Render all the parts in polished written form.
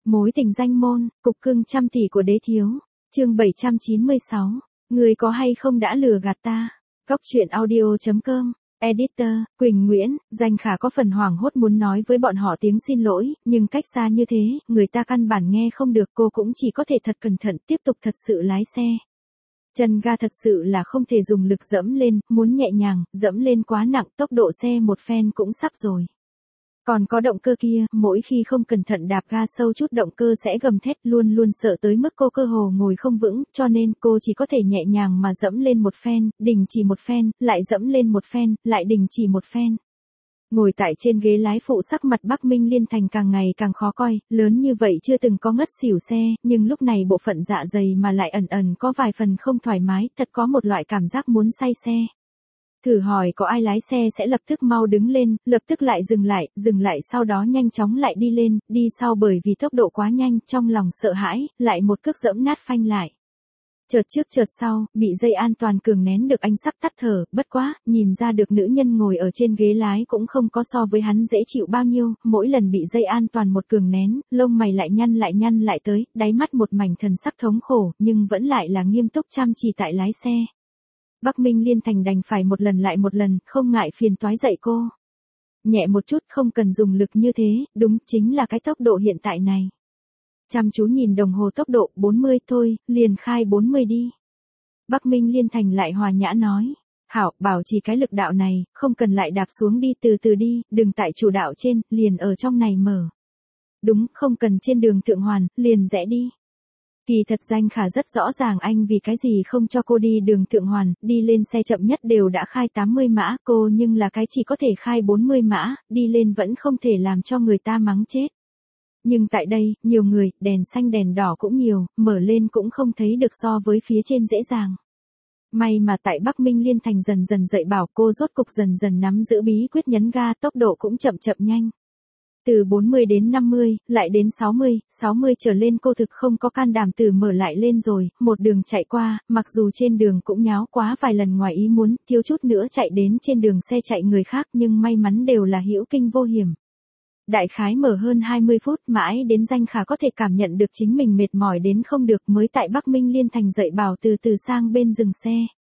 Mối tình danh môn, cục cưng trăm tỷ của đế thiếu. Chương 796. Người có hay không đã lừa gạt ta. Góc truyện audio.com. Editor, Quỳnh Nguyễn. Danh Khả có phần hoảng hốt muốn nói với bọn họ tiếng xin lỗi, nhưng cách xa như thế, người ta căn bản nghe không được, cô cũng chỉ có thể thật cẩn thận tiếp tục thật sự lái xe. Chân ga thật sự là không thể dùng lực dẫm lên, muốn nhẹ nhàng, dẫm lên quá nặng, tốc độ xe một phen cũng sắp rồi. Còn có động cơ kia, mỗi khi không cẩn thận đạp ga sâu chút động cơ sẽ gầm thét, luôn luôn sợ tới mức cô cơ hồ ngồi không vững, cho nên cô chỉ có thể nhẹ nhàng mà dẫm lên một phen, đình chỉ một phen, lại dẫm lên một phen, lại đình chỉ một phen. Ngồi tại trên ghế lái phụ, sắc mặt Bắc Minh Liên Thành càng ngày càng khó coi, lớn như vậy chưa từng có ngất xỉu xe, nhưng lúc này bộ phận dạ dày mà lại ẩn ẩn có vài phần không thoải mái, thật có một loại cảm giác muốn say xe. Thử hỏi có ai lái xe sẽ lập tức mau đứng lên, lập tức lại dừng lại sau đó nhanh chóng lại đi lên, đi sau bởi vì tốc độ quá nhanh, trong lòng sợ hãi, lại một cước dẫm nát phanh lại. Chợt trước chợt sau, bị dây an toàn cường nén được, anh sắp tắt thở, bất quá, nhìn ra được nữ nhân ngồi ở trên ghế lái cũng không có so với hắn dễ chịu bao nhiêu, mỗi lần bị dây an toàn một cường nén, lông mày lại nhăn lại tới, đáy mắt một mảnh thần sắc thống khổ, nhưng vẫn lại là nghiêm túc chăm chỉ tại lái xe. Bắc Minh Liên Thành đành phải một lần lại một lần, không ngại phiền toái dạy cô. Nhẹ một chút, không cần dùng lực như thế, đúng chính là cái tốc độ hiện tại này. Chăm chú nhìn đồng hồ tốc độ, 40 thôi, liền khai 40 đi. Bắc Minh Liên Thành lại hòa nhã nói. Hảo, bảo trì cái lực đạo này, không cần lại đạp xuống đi, từ từ đi, đừng tại chủ đạo trên, liền ở trong này mở. Đúng, không cần trên đường Thượng Hoàn, liền rẽ đi. Kỳ thật Danh Khả rất rõ ràng anh vì cái gì không cho cô đi đường Thượng Hoàn, đi lên xe chậm nhất đều đã khai 80 mã, cô nhưng là cái chỉ có thể khai 40 mã, đi lên vẫn không thể làm cho người ta mắng chết. Nhưng tại đây, nhiều người, đèn xanh đèn đỏ cũng nhiều, mở lên cũng không thấy được so với phía trên dễ dàng. May mà tại Bắc Minh Liên Thành dần dần dạy bảo cô, rốt cục dần dần nắm giữ bí quyết nhấn ga, tốc độ cũng chậm nhanh. Từ 40 đến 50, lại đến 60 trở lên cô thực không có can đảm từ mở lại lên rồi, một đường chạy qua, mặc dù trên đường cũng nháo quá vài lần ngoài ý muốn, thiếu chút nữa chạy đến trên đường xe chạy người khác, nhưng may mắn đều là hữu kinh vô hiểm. Đại khái mở hơn 20 phút, mãi đến Danh Khả có thể cảm nhận được chính mình mệt mỏi đến không được, mới tại Bắc Minh Liên Thành dạy bảo từ từ sang bên dừng xe.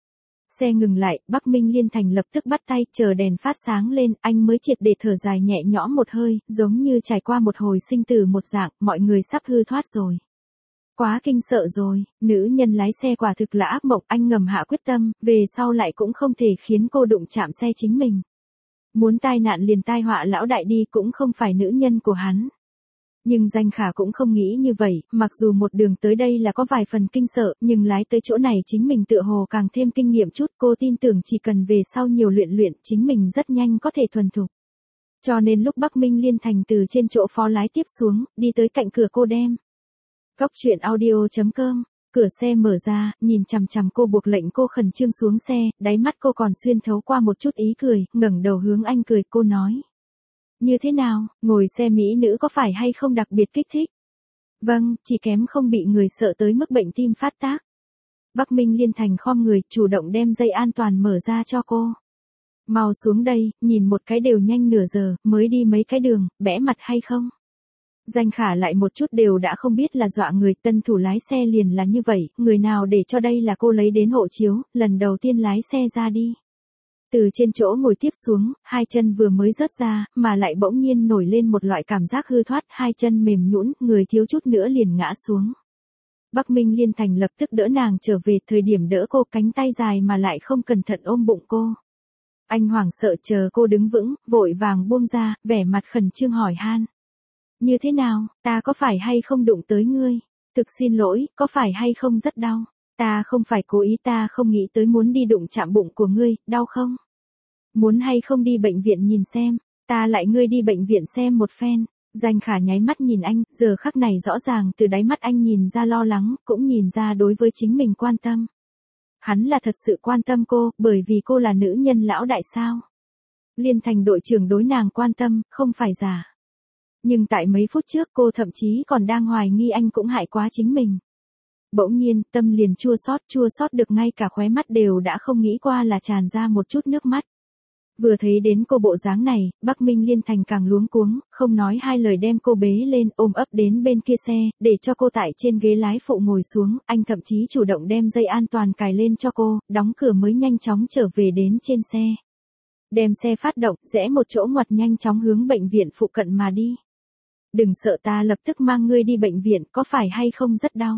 Xe ngừng lại, Bắc Minh Liên Thành lập tức bắt tay, chờ đèn phát sáng lên, anh mới triệt để thở dài nhẹ nhõm một hơi, giống như trải qua một hồi sinh tử một dạng, mọi người sắp hư thoát rồi. Quá kinh sợ rồi, nữ nhân lái xe quả thực là ác mộng, anh ngầm hạ quyết tâm, về sau lại cũng không thể khiến cô đụng chạm xe chính mình. Muốn tai nạn liền tai họa lão đại đi, cũng không phải nữ nhân của hắn. Nhưng Danh Khả cũng không nghĩ như vậy, mặc dù một đường tới đây là có vài phần kinh sợ, nhưng lái tới chỗ này chính mình tựa hồ càng thêm kinh nghiệm chút, cô tin tưởng chỉ cần về sau nhiều luyện, chính mình rất nhanh có thể thuần thục. Cho nên lúc Bắc Minh Liên Thành từ trên chỗ phó lái tiếp xuống, đi tới cạnh cửa cô đem. Góc truyện audio.com. Cửa xe mở ra, nhìn chằm chằm cô buộc lệnh cô khẩn trương xuống xe, đáy mắt cô còn xuyên thấu qua một chút ý cười, ngẩng đầu hướng anh cười, cô nói. Như thế nào, ngồi xe mỹ nữ có phải hay không đặc biệt kích thích? Vâng, chỉ kém không bị người sợ tới mức bệnh tim phát tác. Bắc Minh Liên Thành khom người, chủ động đem dây an toàn mở ra cho cô. Mau xuống đây, nhìn một cái đều nhanh nửa giờ, mới đi mấy cái đường, bẽ mặt hay không? Danh Khả lại một chút đều đã không biết là dọa người, tân thủ lái xe liền là như vậy, người nào để cho đây là cô lấy đến hộ chiếu, lần đầu tiên lái xe ra đi. Từ trên chỗ ngồi tiếp xuống, hai chân vừa mới rớt ra, mà lại bỗng nhiên nổi lên một loại cảm giác hư thoát, hai chân mềm nhũn, người thiếu chút nữa liền ngã xuống. Bắc Minh Liên Thành lập tức đỡ nàng trở về, thời điểm đỡ cô cánh tay dài mà lại không cẩn thận ôm bụng cô. Anh hoảng sợ chờ cô đứng vững, vội vàng buông ra, vẻ mặt khẩn trương hỏi han. Như thế nào, ta có phải hay không đụng tới ngươi? Thực xin lỗi, có phải hay không rất đau? Ta không phải cố ý, ta không nghĩ tới muốn đi đụng chạm bụng của ngươi, đau không? Muốn hay không đi bệnh viện nhìn xem, ta lại ngươi đi bệnh viện xem một phen. Danh Khả nháy mắt nhìn anh, giờ khắc này rõ ràng từ đáy mắt anh nhìn ra lo lắng, cũng nhìn ra đối với chính mình quan tâm. Hắn là thật sự quan tâm cô, bởi vì cô là nữ nhân lão đại sao. Liên Thành đội trưởng đối nàng quan tâm, không phải giả. Nhưng tại mấy phút trước cô thậm chí còn đang hoài nghi anh cũng hại quá chính mình. Bỗng nhiên, tâm liền chua xót được ngay cả khóe mắt đều đã không nghĩ qua là tràn ra một chút nước mắt. Vừa thấy đến cô bộ dáng này, Bắc Minh Liên Thành càng luống cuống, không nói hai lời đem cô bế lên ôm ấp đến bên kia xe, để cho cô tại trên ghế lái phụ ngồi xuống, anh thậm chí chủ động đem dây an toàn cài lên cho cô, đóng cửa mới nhanh chóng trở về đến trên xe. Đem xe phát động, rẽ một chỗ ngoặt nhanh chóng hướng bệnh viện phụ cận mà đi. Đừng sợ, ta lập tức mang ngươi đi bệnh viện, có phải hay không rất đau?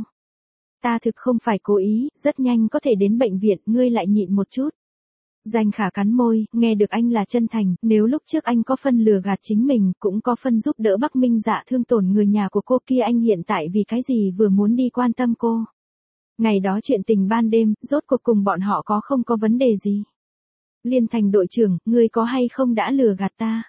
Ta thực không phải cố ý, rất nhanh có thể đến bệnh viện, ngươi lại nhịn một chút. Danh Khả cắn môi, nghe được anh là chân thành, nếu lúc trước anh có phân lừa gạt chính mình, cũng có phân giúp đỡ Bắc Minh Dạ thương tổn người nhà của cô kia, anh hiện tại vì cái gì vừa muốn đi quan tâm cô. Ngày đó chuyện tình ban đêm, rốt cuộc cùng bọn họ không có vấn đề gì. Liên Thành đội trưởng, ngươi có hay không đã lừa gạt ta?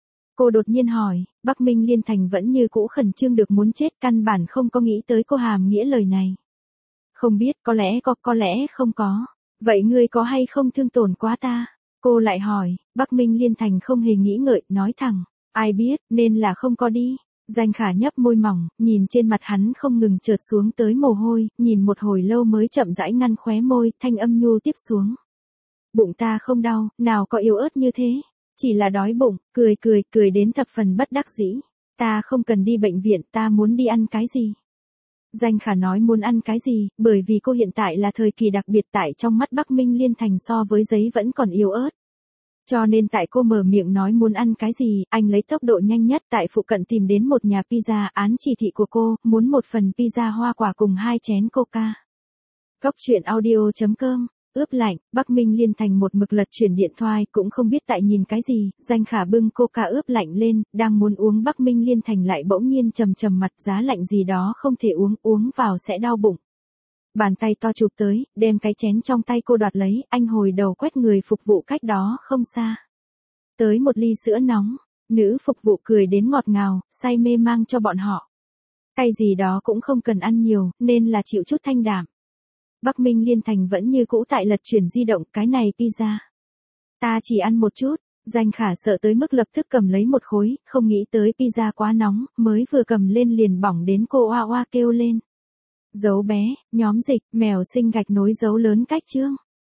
Cô đột nhiên hỏi, Bắc Minh Liên Thành vẫn như cũ khẩn trương được muốn chết, căn bản không có nghĩ tới cô hàm nghĩa lời này. Không biết, có lẽ có lẽ không có. Vậy ngươi có hay không thương tổn quá ta? Cô lại hỏi, Bắc Minh Liên Thành không hề nghĩ ngợi, nói thẳng, ai biết, nên là không có đi. Danh Khả nhấp môi mỏng, nhìn trên mặt hắn không ngừng trượt xuống tới mồ hôi, nhìn một hồi lâu mới chậm rãi ngăn khóe môi, thanh âm nhu tiếp xuống. Bụng ta không đau, nào có yếu ớt như thế, chỉ là đói bụng, cười đến thập phần bất đắc dĩ. Ta không cần đi bệnh viện, ta muốn đi ăn cái gì? Danh Khả nói muốn ăn cái gì, bởi vì cô hiện tại là thời kỳ đặc biệt, tại trong mắt Bắc Minh Liên Thành so với giấy vẫn còn yếu ớt. Cho nên tại cô mở miệng nói muốn ăn cái gì, anh lấy tốc độ nhanh nhất tại phụ cận tìm đến một nhà pizza, án chỉ thị của cô, muốn một phần pizza hoa quả cùng 2 chén coca. Góc truyện audio.com. Ướp lạnh, Bắc Minh Liên Thành một mực lật chuyển điện thoại, cũng không biết tại nhìn cái gì, Danh Khả bưng coca ướp lạnh lên, đang muốn uống, Bắc Minh Liên Thành lại bỗng nhiên trầm mặt, giá lạnh gì đó không thể uống vào sẽ đau bụng. Bàn tay to chụp tới, đem cái chén trong tay cô đoạt lấy, anh hồi đầu quét người phục vụ cách đó không xa. Tới một ly sữa nóng, nữ phục vụ cười đến ngọt ngào, say mê mang cho bọn họ. Cái gì đó cũng không cần ăn nhiều, nên là chịu chút thanh đạm. Bắc Minh Liên Thành vẫn như cũ tại lật chuyển di động, cái này pizza. Ta chỉ ăn một chút, Danh Khả sợ tới mức lập tức cầm lấy một khối, không nghĩ tới pizza quá nóng, mới vừa cầm lên liền bỏng đến cô oa oa kêu lên. Dấu bé, nhóm dịch, mèo sinh gạch nối dấu lớn cách chương.